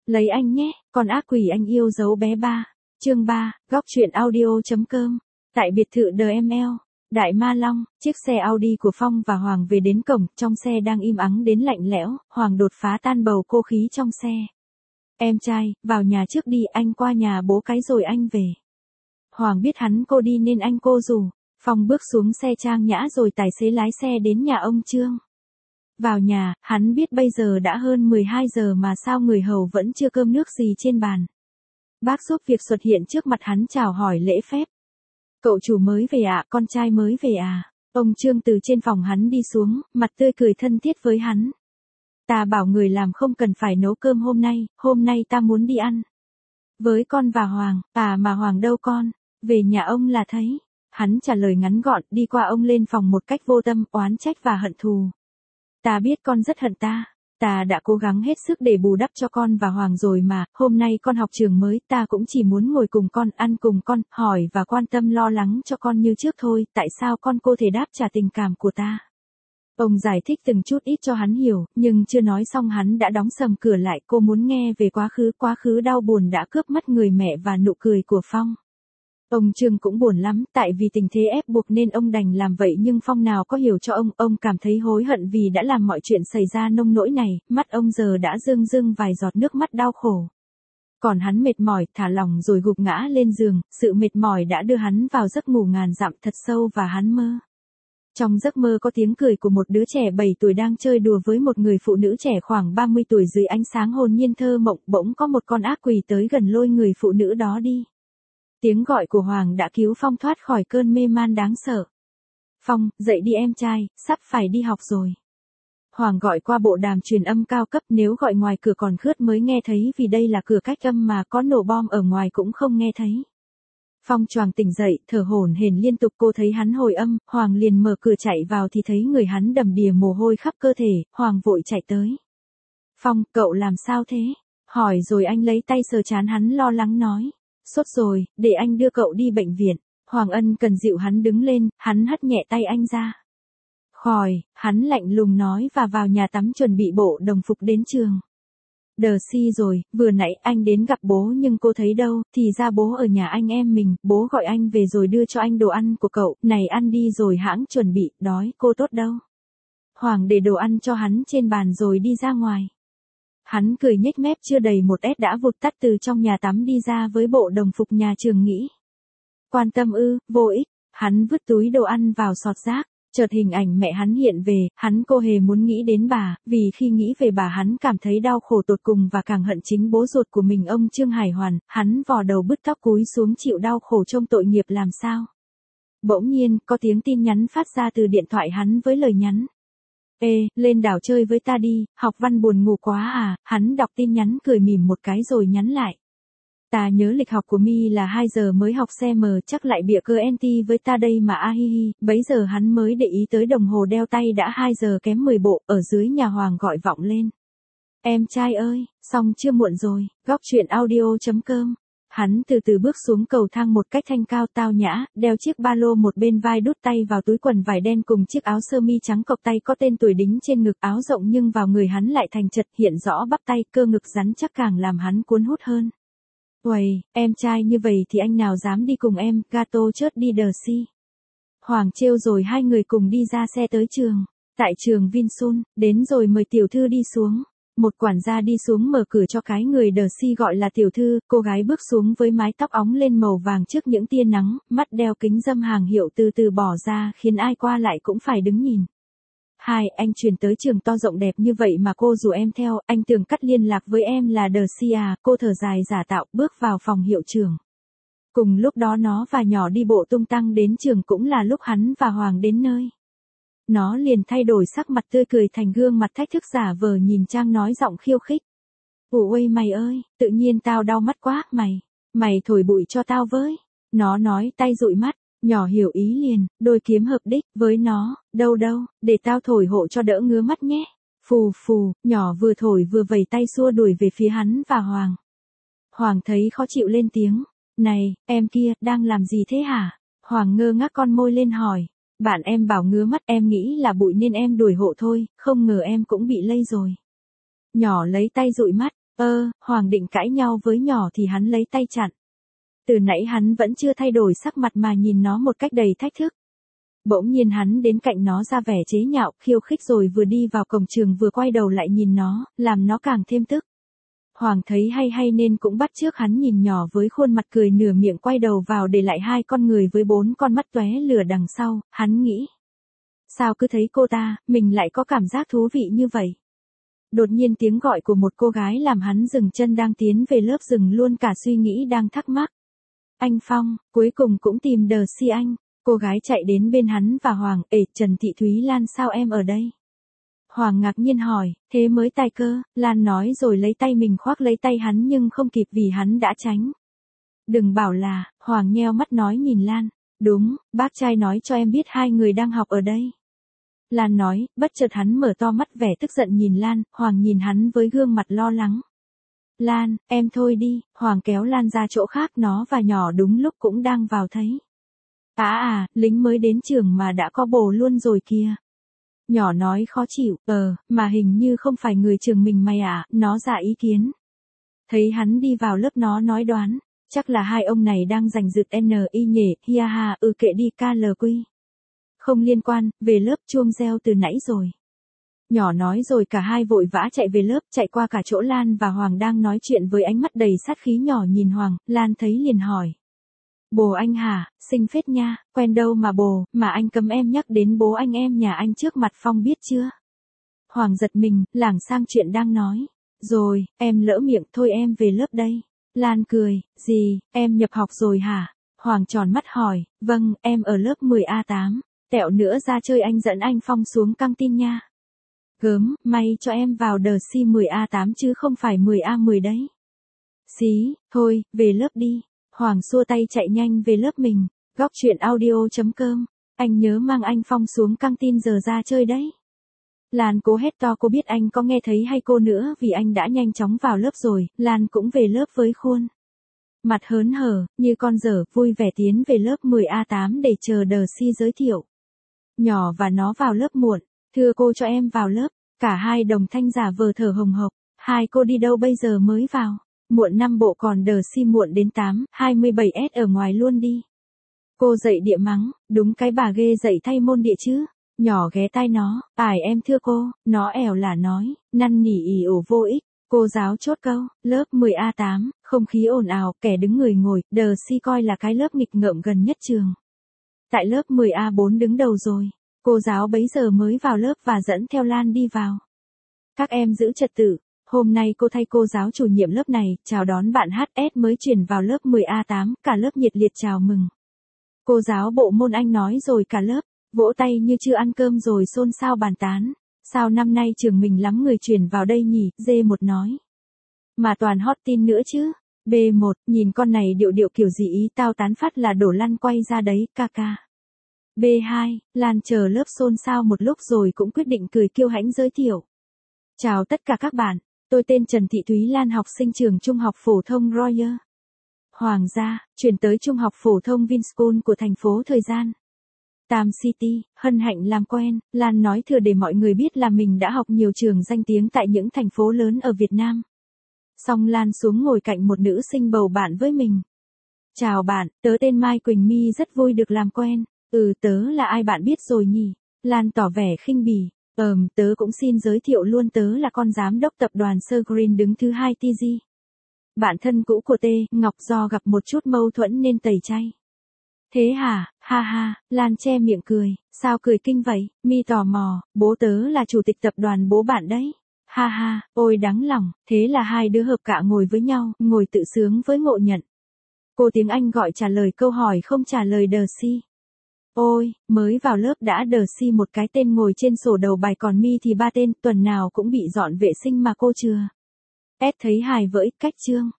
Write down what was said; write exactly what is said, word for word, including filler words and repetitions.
Lấy anh nhé, con ác quỷ anh yêu dấu bé ba. Chương ba, góc truyện audio.com. Tại biệt thự đê em lờ, Đại Ma Long, chiếc xe Audi của Phong và Hoàng về đến cổng, trong xe đang im ắng đến lạnh lẽo, Hoàng đột phá tan bầu cô khí trong xe. Em trai, vào nhà trước đi, anh qua nhà bố cái rồi anh về. Hoàng biết hắn cô đi nên anh cô rủ. Phong bước xuống xe trang nhã rồi tài xế lái xe đến nhà ông Trương. Vào nhà, hắn biết bây giờ đã hơn mười hai giờ mà sao người hầu vẫn chưa cơm nước gì trên bàn. Bác giúp việc xuất hiện trước mặt hắn chào hỏi lễ phép. Cậu chủ mới về ạ, à, con trai mới về à. Ông Trương từ trên phòng hắn đi xuống, mặt tươi cười thân thiết với hắn. Ta bảo người làm không cần phải nấu cơm hôm nay, hôm nay ta muốn đi ăn. Với con và Hoàng, à mà Hoàng đâu con, về nhà ông là thấy. Hắn trả lời ngắn gọn, đi qua ông lên phòng một cách vô tâm, oán trách và hận thù. Ta biết con rất hận ta, ta đã cố gắng hết sức để bù đắp cho con và Hoàng rồi mà, hôm nay con học trường mới, ta cũng chỉ muốn ngồi cùng con, ăn cùng con, hỏi và quan tâm lo lắng cho con như trước thôi, tại sao con cô thể đáp trả tình cảm của ta. Ông giải thích từng chút ít cho hắn hiểu, nhưng chưa nói xong hắn đã đóng sầm cửa lại, cô muốn nghe về quá khứ, quá khứ đau buồn đã cướp mất người mẹ và nụ cười của Phong. Ông Trương cũng buồn lắm, tại vì tình thế ép buộc nên ông đành làm vậy nhưng Phong nào có hiểu cho ông, ông cảm thấy hối hận vì đã làm mọi chuyện xảy ra nông nỗi này, mắt ông giờ đã rưng rưng vài giọt nước mắt đau khổ. Còn hắn mệt mỏi, thả lỏng rồi gục ngã lên giường, sự mệt mỏi đã đưa hắn vào giấc ngủ ngàn dặm thật sâu và hắn mơ. Trong giấc mơ có tiếng cười của một đứa trẻ bảy tuổi đang chơi đùa với một người phụ nữ trẻ khoảng ba mươi tuổi dưới ánh sáng hồn nhiên thơ mộng, bỗng có một con ác quỷ tới gần lôi người phụ nữ đó đi. Tiếng gọi của Hoàng đã cứu Phong thoát khỏi cơn mê man đáng sợ. Phong, dậy đi em trai, sắp phải đi học rồi. Hoàng gọi qua bộ đàm truyền âm cao cấp, nếu gọi ngoài cửa còn khướt mới nghe thấy vì đây là cửa cách âm mà có nổ bom ở ngoài cũng không nghe thấy. Phong choàng tỉnh dậy, thở hổn hển liên tục, cô thấy hắn hồi âm, Hoàng liền mở cửa chạy vào thì thấy người hắn đầm đìa mồ hôi khắp cơ thể, Hoàng vội chạy tới. Phong, cậu làm sao thế? Hỏi rồi anh lấy tay sờ trán hắn lo lắng nói. Sốt rồi, để anh đưa cậu đi bệnh viện. Hoàng ân cần dịu hắn đứng lên, hắn hất nhẹ tay anh ra. Khỏi, hắn lạnh lùng nói và vào nhà tắm chuẩn bị bộ đồng phục đến trường. Đờ si rồi, vừa nãy anh đến gặp bố nhưng cô thấy đâu, thì ra bố ở nhà anh em mình, bố gọi anh về rồi đưa cho anh đồ ăn của cậu, này ăn đi rồi hãng chuẩn bị, đói cô tốt đâu. Hoàng để đồ ăn cho hắn trên bàn rồi đi ra ngoài. Hắn cười nhếch mép chưa đầy một ét đã vụt tắt từ trong nhà tắm đi ra với bộ đồng phục nhà trường nghĩ. Quan tâm ư, vô ích, hắn vứt túi đồ ăn vào sọt rác, chợt hình ảnh mẹ hắn hiện về, hắn cô hề muốn nghĩ đến bà, vì khi nghĩ về bà hắn cảm thấy đau khổ tột cùng và càng hận chính bố ruột của mình ông Trương Hải Hoàn, hắn vò đầu bứt tóc cúi xuống chịu đau khổ trông tội nghiệp làm sao. Bỗng nhiên, có tiếng tin nhắn phát ra từ điện thoại hắn với lời nhắn. Ê, lên đảo chơi với ta đi, học văn buồn ngủ quá à, hắn đọc tin nhắn cười mỉm một cái rồi nhắn lại. Ta nhớ lịch học của mi là hai giờ mới học xe mờ, chắc lại bịa cơ anti với ta đây mà a hi hi, bấy giờ hắn mới để ý tới đồng hồ đeo tay đã hai giờ kém mười bộ, ở dưới nhà Hoàng gọi vọng lên. Em trai ơi, xong chưa muộn rồi, góc truyện audio.com. Hắn từ từ bước xuống cầu thang một cách thanh cao tao nhã, đeo chiếc ba lô một bên vai đút tay vào túi quần vải đen cùng chiếc áo sơ mi trắng cộc tay có tên tuổi đính trên ngực, áo rộng nhưng vào người hắn lại thành chật, hiện rõ bắp tay, cơ ngực rắn chắc càng làm hắn cuốn hút hơn. Uầy, em trai như vậy thì anh nào dám đi cùng em, gato chớt đi đờ si. Hoàng trêu rồi hai người cùng đi ra xe tới trường. Tại trường Vinsun, đến rồi mời tiểu thư đi xuống. Một quản gia đi xuống mở cửa cho cái người đờ si gọi là tiểu thư, cô gái bước xuống với mái tóc óng lên màu vàng trước những tia nắng, mắt đeo kính râm hàng hiệu từ từ bỏ ra khiến ai qua lại cũng phải đứng nhìn. Hai, anh chuyển tới trường to rộng đẹp như vậy mà cô rủ em theo, anh tưởng cắt liên lạc với em là đờ si à, cô thở dài giả tạo bước vào phòng hiệu trưởng. Cùng lúc đó nó và nhỏ đi bộ tung tăng đến trường cũng là lúc hắn và Hoàng đến nơi. Nó liền thay đổi sắc mặt tươi cười thành gương mặt thách thức giả vờ nhìn Trang nói giọng khiêu khích. Ủa ơi mày ơi, tự nhiên tao đau mắt quá, mày, mày thổi bụi cho tao với. Nó nói tay dụi mắt, nhỏ hiểu ý liền, đôi kiếm hợp đích với nó, đâu đâu, để tao thổi hộ cho đỡ ngứa mắt nhé. Phù phù, nhỏ vừa thổi vừa vẩy tay xua đuổi về phía hắn và Hoàng. Hoàng thấy khó chịu lên tiếng, này, em kia, đang làm gì thế hả? Hoàng ngơ ngác con môi lên hỏi. Bạn em bảo ngứa mắt, em nghĩ là bụi nên em đuổi hộ thôi, không ngờ em cũng bị lây rồi. Nhỏ lấy tay dụi mắt, Ơ, Hoàng định cãi nhau với nhỏ thì hắn lấy tay chặn. Từ nãy hắn vẫn chưa thay đổi sắc mặt mà nhìn nó một cách đầy thách thức. Bỗng nhiên hắn đến cạnh nó ra vẻ chế nhạo, khiêu khích rồi vừa đi vào cổng trường vừa quay đầu lại nhìn nó, làm nó càng thêm tức. Hoàng thấy hay hay nên cũng bắt chước hắn nhìn nhỏ với khuôn mặt cười nửa miệng quay đầu vào để lại hai con người với bốn con mắt tóe lửa đằng sau, hắn nghĩ. Sao cứ thấy cô ta, mình lại có cảm giác thú vị như vậy. Đột nhiên tiếng gọi của một cô gái làm hắn dừng chân đang tiến về lớp dừng luôn cả suy nghĩ đang thắc mắc. Anh Phong, cuối cùng cũng tìm đờ si anh. Cô gái chạy đến bên hắn và Hoàng, ê, Trần Thị Thúy Lan sao em ở đây? Hoàng ngạc nhiên hỏi, thế mới tài cơ, Lan nói rồi lấy tay mình khoác lấy tay hắn nhưng không kịp vì hắn đã tránh. Đừng bảo là, Hoàng nheo mắt nói nhìn Lan, đúng, bác trai nói cho em biết hai người đang học ở đây. Lan nói, bất chợt hắn mở to mắt vẻ tức giận nhìn Lan, Hoàng nhìn hắn với gương mặt lo lắng. Lan, em thôi đi, Hoàng kéo Lan ra chỗ khác nó và nhỏ đúng lúc cũng đang vào thấy. À à, lính mới đến trường mà đã có bồ luôn rồi kìa. Nhỏ nói khó chịu, ờ, mà hình như không phải người trường mình mày à, nó ra ý kiến. Thấy hắn đi vào lớp nó nói đoán, chắc là hai ông này đang giành giật N I nhỉ, hi ha, ừ kệ đi K L Q. Không liên quan, về lớp chuông reo từ nãy rồi. Nhỏ nói rồi cả hai vội vã chạy về lớp, chạy qua cả chỗ Lan và Hoàng đang nói chuyện với ánh mắt đầy sát khí. Nhỏ nhìn Hoàng, Lan thấy liền hỏi. Bồ anh hả, xinh phết nha, quen đâu mà bồ, mà anh cấm em nhắc đến bố anh em nhà anh trước mặt Phong biết chưa? Hoàng giật mình, lảng sang chuyện đang nói. Rồi, em lỡ miệng, thôi em về lớp đây. Lan cười, gì, em nhập học rồi hả? Hoàng tròn mắt hỏi, vâng, em ở lớp mười A tám, tẹo nữa ra chơi anh dẫn anh Phong xuống căng tin nha. Gớm, may cho em vào đờ si mười A tám chứ không phải mười A mười đấy. Xí, thôi, về lớp đi. Hoàng xua tay chạy nhanh về lớp mình. Góc chuyện audio.com. Anh nhớ mang anh Phong xuống căng tin giờ ra chơi đấy. Lan cố hét to cô biết anh có nghe thấy hay cô nữa vì anh đã nhanh chóng vào lớp rồi. Lan cũng về lớp với khuôn mặt hớn hở, như con dở, vui vẻ tiến về lớp mười A tám để chờ đờ si giới thiệu. Nhỏ và nó vào lớp muộn. Thưa cô cho em vào lớp. Cả hai đồng thanh giả vờ thở hồng hộc. Hai cô đi đâu bây giờ mới vào? Muộn năm bộ còn đờ si muộn đến tám, hai mươi bảy S ở ngoài luôn đi. Cô dậy địa mắng, đúng cái bà ghê dậy thay môn địa chứ. Nhỏ ghé tai nó, ải em thưa cô, nó ẻo là nói, năn nỉ ỉ ổ vô ích. Cô giáo chốt câu, lớp mười A tám, không khí ồn ào, kẻ đứng người ngồi, đờ si coi là cái lớp nghịch ngợm gần nhất trường. Tại lớp mười A bốn đứng đầu rồi. Cô giáo bấy giờ mới vào lớp và dẫn theo Lan đi vào. Các em giữ trật tự. Hôm nay cô thay cô giáo chủ nhiệm lớp này, chào đón bạn hát ét mới chuyển vào lớp mười A tám, cả lớp nhiệt liệt chào mừng. Cô giáo bộ môn Anh nói rồi cả lớp, vỗ tay như chưa ăn cơm rồi xôn xao bàn tán. Sao năm nay trường mình lắm người chuyển vào đây nhỉ, D một nói. Mà toàn hot tin nữa chứ. B một, nhìn con này điệu điệu kiểu gì ý tao tán phát là đổ lăn quay ra đấy, ca ca. B hai, Lan chờ lớp xôn xao một lúc rồi cũng quyết định cười kiêu hãnh giới thiệu. Chào tất cả các bạn. Tôi tên Trần Thị Thúy Lan, học sinh trường Trung học phổ thông Royal Hoàng gia, chuyển tới Trung học phổ thông Vinschool của thành phố thời gian. Tam City, hân hạnh làm quen, Lan nói thừa để mọi người biết là mình đã học nhiều trường danh tiếng tại những thành phố lớn ở Việt Nam. Xong Lan xuống ngồi cạnh một nữ sinh bầu bạn với mình. Chào bạn, tớ tên Mai Quỳnh My rất vui được làm quen. Ừ tớ là ai bạn biết rồi nhỉ? Lan tỏ vẻ khinh bỉ. Ờm, tớ cũng xin giới thiệu luôn, tớ là con giám đốc tập đoàn Sir Green đứng thứ hai T G. Bạn thân cũ của T, Ngọc do gặp một chút mâu thuẫn nên tẩy chay. Thế hả, ha ha, Lan che miệng cười, sao cười kinh vậy, Mi tò mò, bố tớ là chủ tịch tập đoàn bố bạn đấy. Ha ha, ôi đáng lòng, thế là hai đứa hợp cạ ngồi với nhau, ngồi tự sướng với ngộ nhận. Cô tiếng Anh gọi trả lời câu hỏi không trả lời đờ si. Ôi, mới vào lớp đã đờ si một cái tên ngồi trên sổ đầu bài còn Mi thì ba tên, tuần nào cũng bị dọn vệ sinh mà cô chừa. S thấy hài với cách chương.